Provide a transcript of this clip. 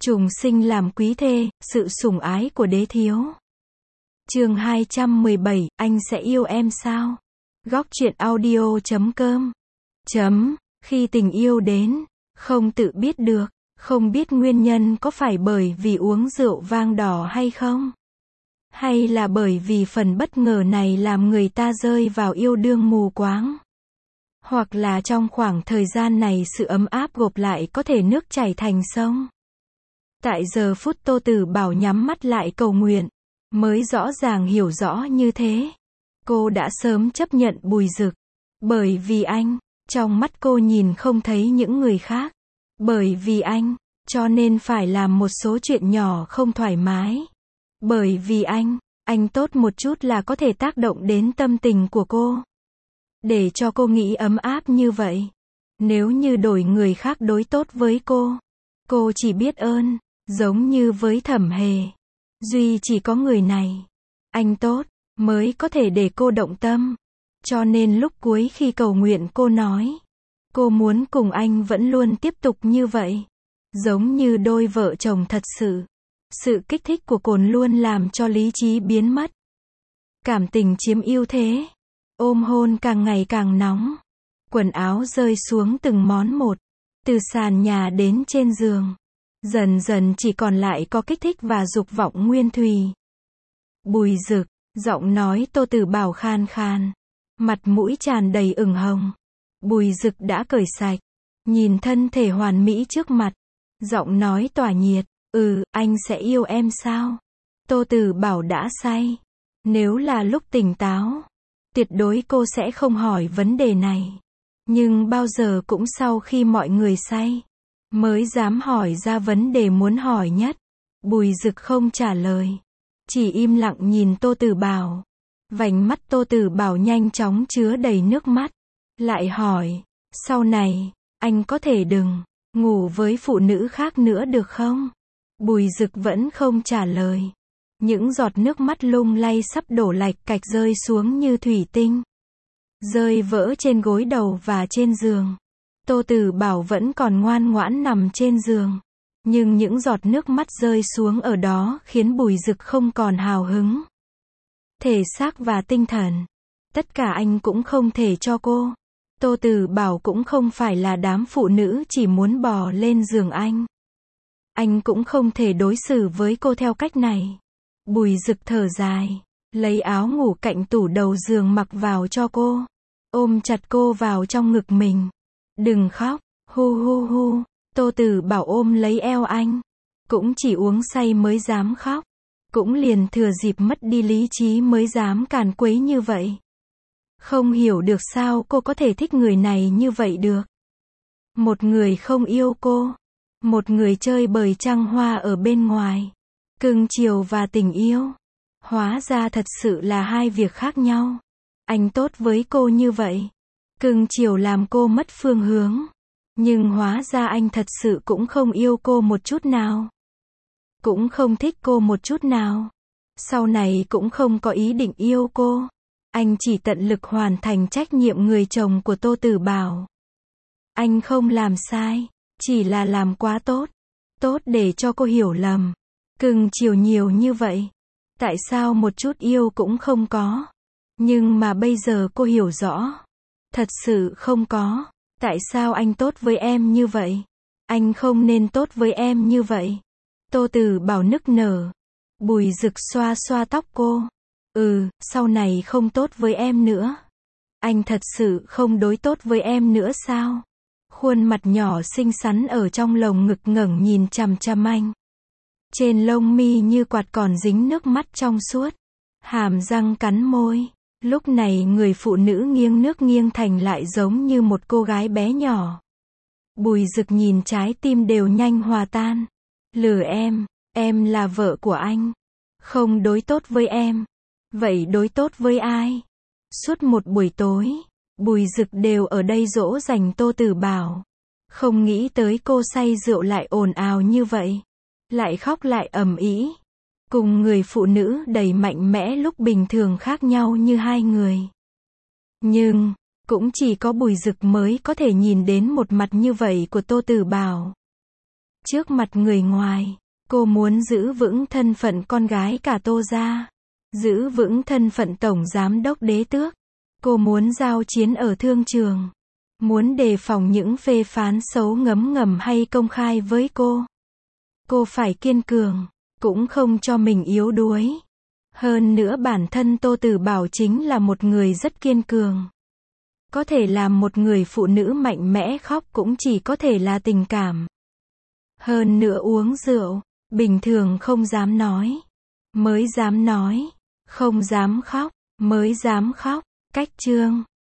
Trùng sinh làm quý thê, sự sủng ái của đế thiếu. Chương 217, anh sẽ yêu em sao? Góc truyện audio.com. Khi tình yêu đến, không tự biết được, không biết nguyên nhân có phải bởi vì uống rượu vang đỏ hay không? Hay là bởi vì phần bất ngờ này làm người ta rơi vào yêu đương mù quáng? Hoặc là trong khoảng thời gian này sự ấm áp gộp lại có thể nước chảy thành sông? Tại giờ phút Tô Tử Bảo nhắm mắt lại cầu nguyện, mới rõ ràng hiểu rõ như thế. Cô đã sớm chấp nhận Bùi Dực. Bởi vì anh, trong mắt cô nhìn không thấy những người khác. Bởi vì anh, cho nên phải làm một số chuyện nhỏ không thoải mái. Bởi vì anh tốt một chút là có thể tác động đến tâm tình của cô. Để cho cô nghĩ ấm áp như vậy. Nếu như đổi người khác đối tốt với cô chỉ biết ơn, giống như với Thẩm Hề. Duy chỉ có người này, anh tốt, mới có thể để cô động tâm. Cho nên lúc cuối khi cầu nguyện cô nói, cô muốn cùng anh vẫn luôn tiếp tục như vậy. Giống như đôi vợ chồng thật sự. Sự kích thích của cồn luôn làm cho lý trí biến mất. Cảm tình chiếm ưu thế. Ôm hôn càng ngày càng nóng. Quần áo rơi xuống từng món một. Từ sàn nhà đến trên giường. Dần dần chỉ còn lại có kích thích và dục vọng nguyên thùy. Bùi Dực, giọng nói Tô Tử Bảo khan khan. Mặt mũi tràn đầy ửng hồng. Bùi Dực đã cởi sạch. Nhìn thân thể hoàn mỹ trước mặt. Giọng nói tỏa nhiệt. Anh sẽ yêu em sao? Tô Tử Bảo đã say. Nếu là lúc tỉnh táo, tuyệt đối cô sẽ không hỏi vấn đề này. Nhưng bao giờ cũng sau khi mọi người say, mới dám hỏi ra vấn đề muốn hỏi nhất. Bùi Dực không trả lời. Chỉ im lặng nhìn Tô Tử Bảo. Vành mắt Tô Tử Bảo nhanh chóng chứa đầy nước mắt. Lại hỏi, sau này, anh có thể đừng ngủ với phụ nữ khác nữa được không? Bùi Dực vẫn không trả lời. Những giọt nước mắt lung lay sắp đổ lạch cạch rơi xuống như thủy tinh. Rơi vỡ trên gối đầu và trên giường. Tô Tử Bảo vẫn còn ngoan ngoãn nằm trên giường. Nhưng những giọt nước mắt rơi xuống ở đó khiến Bùi Dực không còn hào hứng. Thể xác và tinh thần. Tất cả anh cũng không thể cho cô. Tô Tử Bảo cũng không phải là đám phụ nữ chỉ muốn bò lên giường anh. Anh cũng không thể đối xử với cô theo cách này. Bùi Dực thở dài. Lấy áo ngủ cạnh tủ đầu giường mặc vào cho cô. Ôm chặt cô vào trong ngực mình. Đừng khóc. Hu hu hu. Tô Tử Bảo ôm lấy eo anh. Cũng chỉ uống say mới dám khóc. Cũng liền thừa dịp mất đi lý trí mới dám càn quấy như vậy. Không hiểu được sao cô có thể thích người này như vậy được. Một người không yêu cô. Một người chơi bời trăng hoa ở bên ngoài. Cưng chiều và tình yêu. Hóa ra thật sự là hai việc khác nhau. Anh tốt với cô như vậy. Cưng chiều làm cô mất phương hướng. Nhưng hóa ra anh thật sự cũng không yêu cô một chút nào. Cũng không thích cô một chút nào. Sau này cũng không có ý định yêu cô. Anh chỉ tận lực hoàn thành trách nhiệm người chồng của Tô Tử Bảo. Anh không làm sai. Chỉ là làm quá tốt. Tốt để cho cô hiểu lầm. Cưng chiều nhiều như vậy. Tại sao một chút yêu cũng không có? Nhưng mà bây giờ cô hiểu rõ. Thật sự không có. Tại sao anh tốt với em như vậy? Anh không nên tốt với em như vậy. Tô Tử Bảo nức nở. Bùi Dực xoa xoa tóc cô. Sau này không tốt với em nữa. Anh thật sự không đối tốt với em nữa sao? Khuôn mặt nhỏ xinh xắn ở trong lồng ngực ngẩng nhìn chằm chằm anh. Trên lông mi như quạt còn dính nước mắt trong suốt. Hàm răng cắn môi. Lúc này người phụ nữ nghiêng nước nghiêng thành lại giống như một cô gái bé nhỏ. Bùi Dực nhìn trái tim đều nhanh hòa tan. Lừa em là vợ của anh. Không đối tốt với em. Vậy đối tốt với ai? Suốt một buổi tối, Bùi Dực đều ở đây dỗ dành Tô Tử Bảo. Không nghĩ tới cô say rượu lại ồn ào như vậy. Lại khóc lại ầm ĩ. Cùng người phụ nữ đầy mạnh mẽ lúc bình thường khác nhau như hai người. Nhưng, cũng chỉ có Bùi Dực mới có thể nhìn đến một mặt như vậy của Tô Tử Bảo. Trước mặt người ngoài, cô muốn giữ vững thân phận con gái cả Tô gia, giữ vững thân phận tổng giám đốc Đế Tước. Cô muốn giao chiến ở thương trường, muốn đề phòng những phê phán xấu ngấm ngầm hay công khai với cô. Cô phải kiên cường, cũng không cho mình yếu đuối. Hơn nữa bản thân Tô Tử Bảo chính là một người rất kiên cường. Có thể làm một người phụ nữ mạnh mẽ khóc cũng chỉ có thể là tình cảm. Hơn nữa uống rượu, bình thường không dám nói, mới dám nói, không dám khóc, mới dám khóc. Cách chương